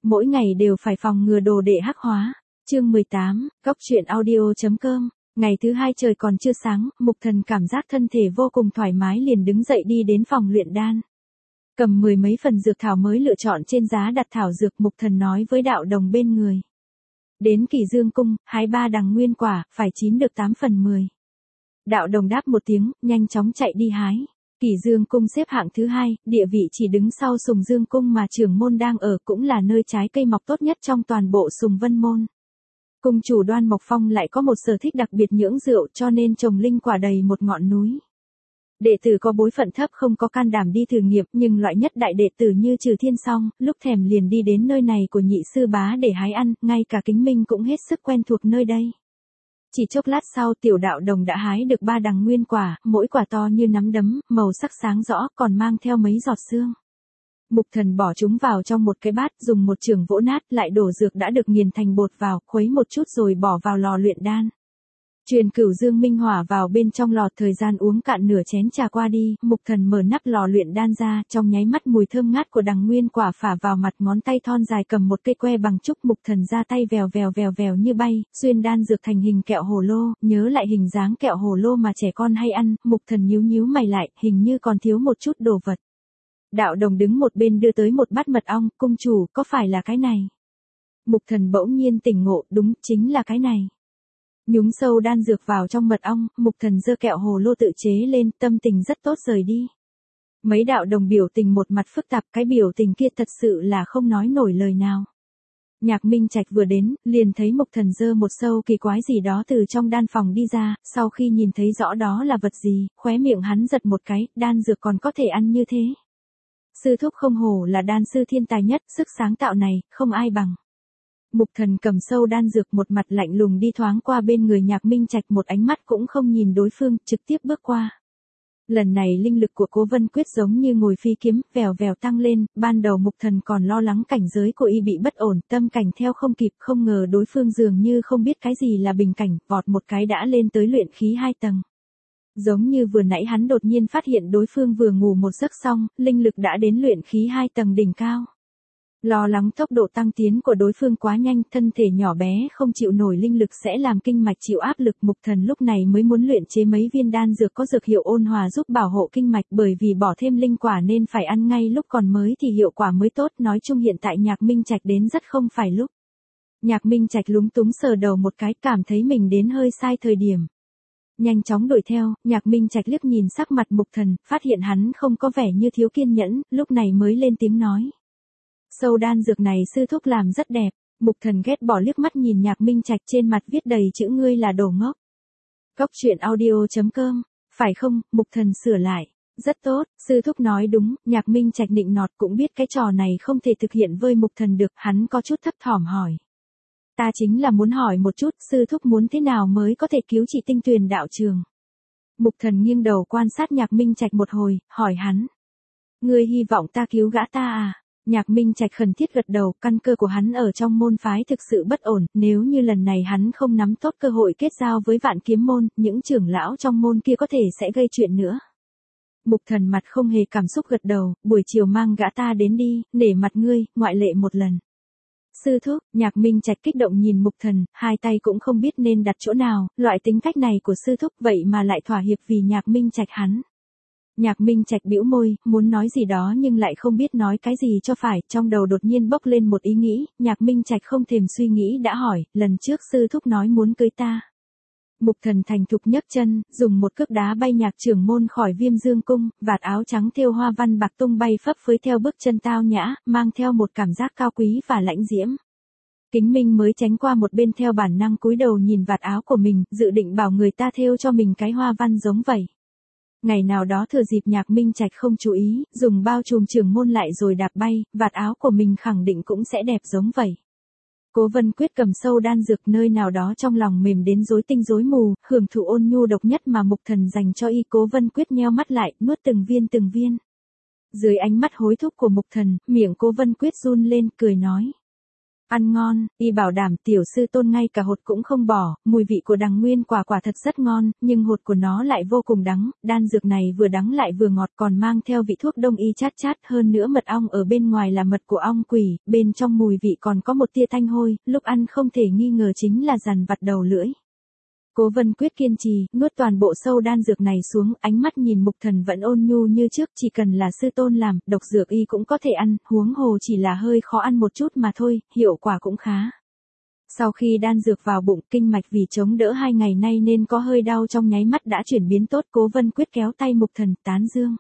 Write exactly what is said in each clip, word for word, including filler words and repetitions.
mỗi ngày đều phải phòng ngừa đồ đệ hắc hóa. Chương mười tám, Cốc truyện audio.com. Ngày thứ hai trời còn chưa sáng, Mục Thần cảm giác thân thể vô cùng thoải mái liền đứng dậy đi đến phòng luyện đan. Cầm mười mấy phần dược thảo mới lựa chọn trên giá đặt thảo dược, Mục Thần nói với đạo đồng bên người. Đến Kỳ Dương cung, hái ba đằng nguyên quả, phải chín được tám phần mười. Đạo đồng đáp một tiếng, nhanh chóng chạy đi hái. Kỳ Dương cung xếp hạng thứ hai, địa vị chỉ đứng sau Sùng Dương cung mà trưởng môn đang ở, cũng là nơi trái cây mọc tốt nhất trong toàn bộ Sùng Vân môn. Cung chủ Đoan Mộc Phong lại có một sở thích đặc biệt nhưỡng rượu, cho nên trồng linh quả đầy một ngọn núi. Đệ tử có bối phận thấp không có can đảm đi thử nghiệm, nhưng loại nhất đại đệ tử như Trừ Thiên Song, lúc thèm liền đi đến nơi này của nhị sư bá để hái ăn, ngay cả Kính Minh cũng hết sức quen thuộc nơi đây. Chỉ chốc lát sau, tiểu đạo đồng đã hái được ba đằng nguyên quả, mỗi quả to như nắm đấm, màu sắc sáng rõ, còn mang theo mấy giọt sương. Mục Thần bỏ chúng vào trong một cái bát, dùng một chưởng vỗ nát, lại đổ dược đã được nghiền thành bột vào, khuấy một chút rồi bỏ vào lò luyện đan. Truyền Cửu Dương Minh Hỏa vào bên trong lò, thời gian uống cạn nửa chén trà qua đi, Mục Thần mở nắp lò luyện đan ra, trong nháy mắt mùi thơm ngát của đằng nguyên quả phả vào mặt, ngón tay thon dài cầm một cây que bằng trúc, Mục Thần ra tay vèo vèo vèo vèo như bay, xuyên đan dược thành hình kẹo hồ lô, nhớ lại hình dáng kẹo hồ lô mà trẻ con hay ăn, Mục Thần nhíu nhíu mày lại, hình như còn thiếu một chút đồ vật. Đạo đồng đứng một bên đưa tới một bát mật ong, cung chủ, có phải là cái này? Mục Thần bỗng nhiên tỉnh ngộ, đúng, chính là cái này. Nhúng sâu đan dược vào trong mật ong, Mục Thần giơ kẹo hồ lô tự chế lên, tâm tình rất tốt rời đi. Mấy đạo đồng biểu tình một mặt phức tạp, cái biểu tình kia thật sự là không nói nổi lời nào. Nhạc Minh Trạch vừa đến, liền thấy Mục Thần giơ một sâu kỳ quái gì đó từ trong đan phòng đi ra, sau khi nhìn thấy rõ đó là vật gì, khóe miệng hắn giật một cái, đan dược còn có thể ăn như thế. Sư thúc không hổ là đan sư thiên tài nhất, sức sáng tạo này, không ai bằng. Mục Thần cầm sâu đan dược, một mặt lạnh lùng đi thoáng qua bên người Nhạc Minh Trạch, một ánh mắt cũng không nhìn đối phương, trực tiếp bước qua. Lần này linh lực của Cố Vân Quyết giống như ngồi phi kiếm, vèo vèo tăng lên, ban đầu Mục Thần còn lo lắng cảnh giới của y bị bất ổn, tâm cảnh theo không kịp, không ngờ đối phương dường như không biết cái gì là bình cảnh, vọt một cái đã lên tới luyện khí hai tầng. Giống như vừa nãy hắn đột nhiên phát hiện đối phương vừa ngủ một giấc xong, linh lực đã đến luyện khí hai tầng đỉnh cao. Lo lắng tốc độ tăng tiến của đối phương quá nhanh, thân thể nhỏ bé không chịu nổi linh lực sẽ làm kinh mạch chịu áp lực, Mục Thần lúc này mới muốn luyện chế mấy viên đan dược có dược hiệu ôn hòa giúp bảo hộ kinh mạch, bởi vì bỏ thêm linh quả nên phải ăn ngay lúc còn mới thì hiệu quả mới tốt, nói chung hiện tại Nhạc Minh Trạch đến rất không phải lúc. Nhạc Minh Trạch lúng túng sờ đầu một cái, cảm thấy mình đến hơi sai thời điểm. Nhanh chóng đuổi theo, Nhạc Minh Trạch liếc nhìn sắc mặt Mục Thần, phát hiện hắn không có vẻ như thiếu kiên nhẫn, lúc này mới lên tiếng nói. Sâu đan dược này sư thúc làm rất đẹp. Mục Thần ghét bỏ liếc mắt nhìn Nhạc Minh Trạch, trên mặt viết đầy chữ ngươi là đồ ngốc. Cốc truyện audio.com, phải không? Mục Thần sửa lại. Rất tốt, sư thúc nói đúng, Nhạc Minh Trạch nịnh nọt, cũng biết cái trò này không thể thực hiện với Mục Thần được, hắn có chút thấp thỏm hỏi. Ta chính là muốn hỏi một chút, sư thúc muốn thế nào mới có thể cứu chị Tinh Tuyền đạo trường? Mục Thần nghiêng đầu quan sát Nhạc Minh Trạch một hồi, hỏi hắn. Ngươi hy vọng ta cứu gã ta à? Nhạc Minh Trạch khẩn thiết gật đầu, căn cơ của hắn ở trong môn phái thực sự bất ổn, nếu như lần này hắn không nắm tốt cơ hội kết giao với Vạn Kiếm môn, những trưởng lão trong môn kia có thể sẽ gây chuyện nữa. Mục Thần mặt không hề cảm xúc gật đầu, buổi chiều mang gã ta đến đi, nể mặt ngươi, ngoại lệ một lần. Sư thúc, Nhạc Minh Trạch kích động nhìn Mục Thần, hai tay cũng không biết nên đặt chỗ nào, loại tính cách này của sư thúc vậy mà lại thỏa hiệp vì Nhạc Minh Trạch hắn. Nhạc Minh Trạch bĩu môi, muốn nói gì đó nhưng lại không biết nói cái gì cho phải, trong đầu đột nhiên bốc lên một ý nghĩ, Nhạc Minh Trạch không thèm suy nghĩ đã hỏi, lần trước sư thúc nói muốn cưới ta. Mục Thần thành thục nhấc chân, dùng một cước đá bay Nhạc trưởng môn khỏi Viêm Dương cung, vạt áo trắng thêu hoa văn bạc tung bay phấp phới theo bước chân tao nhã, mang theo một cảm giác cao quý và lãnh diễm. Kính Minh mới tránh qua một bên theo bản năng cúi đầu nhìn vạt áo của mình, dự định bảo người ta thêu cho mình cái hoa văn giống vậy. Ngày nào đó thừa dịp Nhạc Minh Trạch không chú ý, dùng bao trùm trưởng môn lại rồi đạp bay, vạt áo của mình khẳng định cũng sẽ đẹp giống vậy. Cố Vân Quyết cầm sâu đan dược, nơi nào đó trong lòng mềm đến rối tinh rối mù, hưởng thụ ôn nhu độc nhất mà Mục Thần dành cho y. Cố Vân Quyết nheo mắt lại, nuốt từng viên từng viên. Dưới ánh mắt hối thúc của Mục Thần, miệng Cố Vân Quyết run lên, cười nói. Ăn ngon, y bảo đảm tiểu sư tôn ngay cả hột cũng không bỏ, mùi vị của đằng nguyên quả quả thật rất ngon, nhưng hột của nó lại vô cùng đắng, đan dược này vừa đắng lại vừa ngọt còn mang theo vị thuốc đông y chát chát, hơn nữa mật ong ở bên ngoài là mật của ong quỷ, bên trong mùi vị còn có một tia thanh hôi, lúc ăn không thể nghi ngờ chính là dằn vặt đầu lưỡi. Cố Vân Quyết kiên trì, nuốt toàn bộ sâu đan dược này xuống, ánh mắt nhìn Mục Thần vẫn ôn nhu như trước, chỉ cần là sư tôn làm, độc dược y cũng có thể ăn, huống hồ chỉ là hơi khó ăn một chút mà thôi, hiệu quả cũng khá. Sau khi đan dược vào bụng, kinh mạch vì chống đỡ hai ngày nay nên có hơi đau trong nháy mắt đã chuyển biến tốt, Cố Vân Quyết kéo tay Mục Thần, tán dương.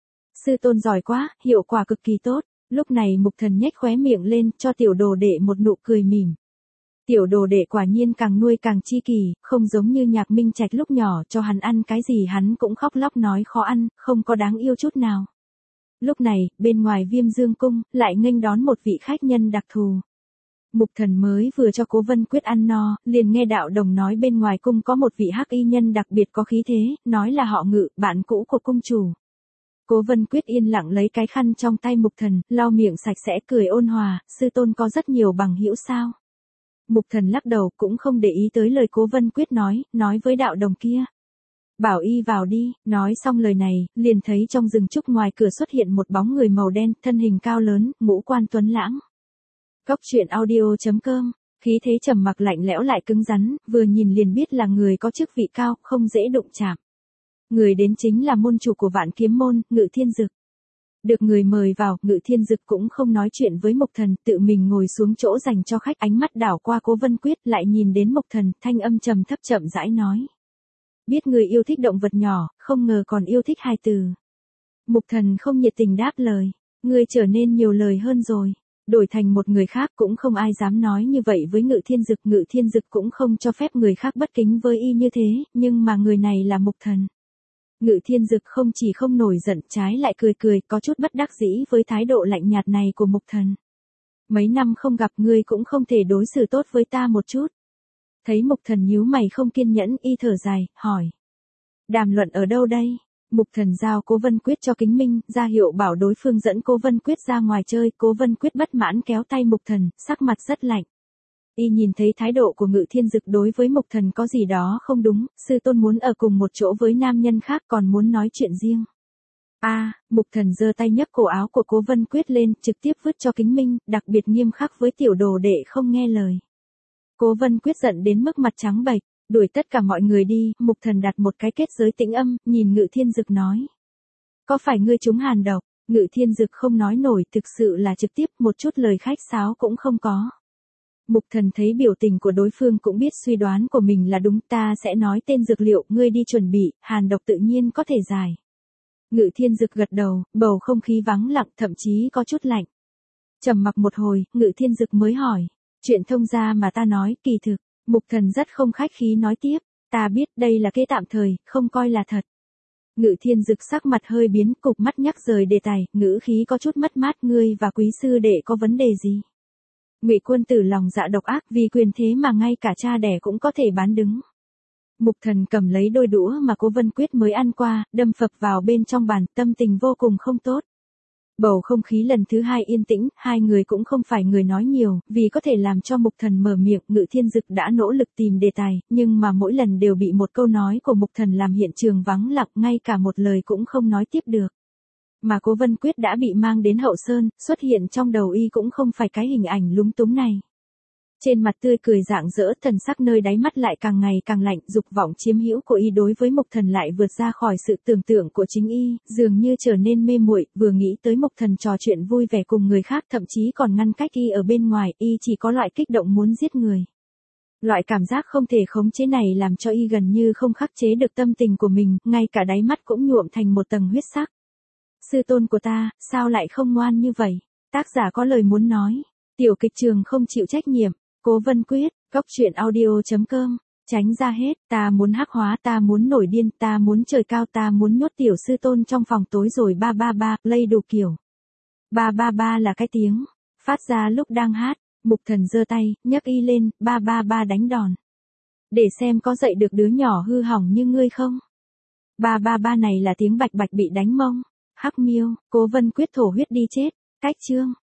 Sư tôn giỏi quá, hiệu quả cực kỳ tốt, lúc này Mục Thần nhếch khóe miệng lên, cho tiểu đồ đệ một nụ cười mỉm. Tiểu đồ đệ quả nhiên càng nuôi càng chi kỳ, không giống như Nhạc Minh Trạch lúc nhỏ, cho hắn ăn cái gì hắn cũng khóc lóc nói khó ăn, không có đáng yêu chút nào. Lúc này, bên ngoài Viêm Dương Cung, lại nghênh đón một vị khách nhân đặc thù. Mục Thần mới vừa cho Cố Vân Quyết ăn no, liền nghe đạo đồng nói bên ngoài cung có một vị hắc y nhân đặc biệt có khí thế, nói là họ Ngự, bạn cũ của cung chủ. Cố Vân Quyết yên lặng lấy cái khăn trong tay Mục Thần, lau miệng sạch sẽ cười ôn hòa, sư tôn có rất nhiều bằng hữu sao? Mục Thần lắc đầu cũng không để ý tới lời Cố Vân Quyết nói, nói với đạo đồng kia. Bảo y vào đi, nói xong lời này, liền thấy trong rừng trúc ngoài cửa xuất hiện một bóng người màu đen, thân hình cao lớn, ngũ quan tuấn lãng. Cốc truyện audio chấm com, khí thế trầm mặc lạnh lẽo lại cứng rắn, vừa nhìn liền biết là người có chức vị cao, không dễ đụng chạm. Người đến chính là môn chủ của Vạn Kiếm môn, Ngự Thiên Dực. Được người mời vào, Ngự Thiên Dực cũng không nói chuyện với Mục Thần, tự mình ngồi xuống chỗ dành cho khách, ánh mắt đảo qua Cố Vân Quyết, lại nhìn đến Mục Thần, thanh âm trầm thấp chậm rãi nói. Biết người yêu thích động vật nhỏ, không ngờ còn yêu thích hài tử. Mục Thần không nhiệt tình đáp lời, ngươi trở nên nhiều lời hơn rồi. Đổi thành một người khác cũng không ai dám nói như vậy với Ngự Thiên Dực, Ngự Thiên Dực cũng không cho phép người khác bất kính với y như thế, nhưng mà người này là Mục Thần. Ngự Thiên Dực không chỉ không nổi giận, trái lại cười cười, có chút bất đắc dĩ với thái độ lạnh nhạt này của Mục Thần. Mấy năm không gặp ngươi cũng không thể đối xử tốt với ta một chút. Thấy Mục Thần nhíu mày không kiên nhẫn, y thở dài, hỏi. Đàm luận ở đâu đây? Mục Thần giao Cố Vân Quyết cho Kính Minh, ra hiệu bảo đối phương dẫn Cố Vân Quyết ra ngoài chơi, Cố Vân Quyết bất mãn kéo tay Mục Thần, sắc mặt rất lạnh. Y nhìn thấy thái độ của Ngự Thiên Dực đối với Mục Thần có gì đó không đúng, sư tôn muốn ở cùng một chỗ với nam nhân khác còn muốn nói chuyện riêng. A, à, Mục Thần giơ tay nhấc cổ áo của Cố Vân Quyết lên, trực tiếp vứt cho Kính Minh, đặc biệt nghiêm khắc với tiểu đồ đệ không nghe lời. Cố Vân Quyết giận đến mức mặt trắng bệch, đuổi tất cả mọi người đi, Mục Thần đặt một cái kết giới tĩnh âm, nhìn Ngự Thiên Dực nói. Có phải ngươi trúng hàn độc? Ngự Thiên Dực không nói nổi, thực sự là trực tiếp, một chút lời khách sáo cũng không có. Mục Thần thấy biểu tình của đối phương cũng biết suy đoán của mình là đúng, ta sẽ nói tên dược liệu, ngươi đi chuẩn bị, hàn độc tự nhiên có thể giải. Ngự Thiên Dực gật đầu, bầu không khí vắng lặng, thậm chí có chút lạnh. Trầm mặc một hồi, Ngự Thiên Dực mới hỏi, chuyện thông gia mà ta nói, kỳ thực. Mục Thần rất không khách khí nói tiếp, ta biết đây là kế tạm thời, không coi là thật. Ngự Thiên Dực sắc mặt hơi biến, cục mắt nhắc rời đề tài, ngữ khí có chút mất mát, ngươi và quý sư đệ có vấn đề gì? Ngụy Quân Tử lòng dạ độc ác, vì quyền thế mà ngay cả cha đẻ cũng có thể bán đứng. Mục Thần cầm lấy đôi đũa mà Cố Vân Quyết mới ăn qua, đâm phập vào bên trong bàn, tâm tình vô cùng không tốt. Bầu không khí lần thứ hai yên tĩnh, hai người cũng không phải người nói nhiều, vì có thể làm cho Mục Thần mở miệng, Ngự Thiên Dực đã nỗ lực tìm đề tài, nhưng mà mỗi lần đều bị một câu nói của Mục Thần làm hiện trường vắng lặng, ngay cả một lời cũng không nói tiếp được. Mà Cố Vân Quyết đã bị mang đến Hậu Sơn, xuất hiện trong đầu y cũng không phải cái hình ảnh lúng túng này. Trên mặt tươi cười rạng rỡ, thần sắc nơi đáy mắt lại càng ngày càng lạnh, dục vọng chiếm hữu của y đối với Mục Thần lại vượt ra khỏi sự tưởng tượng của chính y, dường như trở nên mê muội, vừa nghĩ tới Mục Thần trò chuyện vui vẻ cùng người khác, thậm chí còn ngăn cách y ở bên ngoài, y chỉ có loại kích động muốn giết người. Loại cảm giác không thể khống chế này làm cho y gần như không khắc chế được tâm tình của mình, ngay cả đáy mắt cũng nhuộm thành một tầng huyết sắc. Sư tôn của ta, sao lại không ngoan như vậy? Tác giả có lời muốn nói. Tiểu kịch trường không chịu trách nhiệm. Cố Vân Quyết, cốc truyện audio chấm com, tránh ra hết, ta muốn hắc hóa, ta muốn nổi điên, ta muốn trời cao, ta muốn nhốt tiểu sư tôn trong phòng tối rồi ba ba ba, lây đủ kiểu. Ba ba ba là cái tiếng phát ra lúc đang hát, Mục Thần giơ tay, nhấc y lên, ba ba ba đánh đòn. Để xem có dạy được đứa nhỏ hư hỏng như ngươi không? Ba ba ba này là tiếng bạch bạch bị đánh mông. Hắc miêu, Cố Vân Quyết thổ huyết đi chết. Cách chương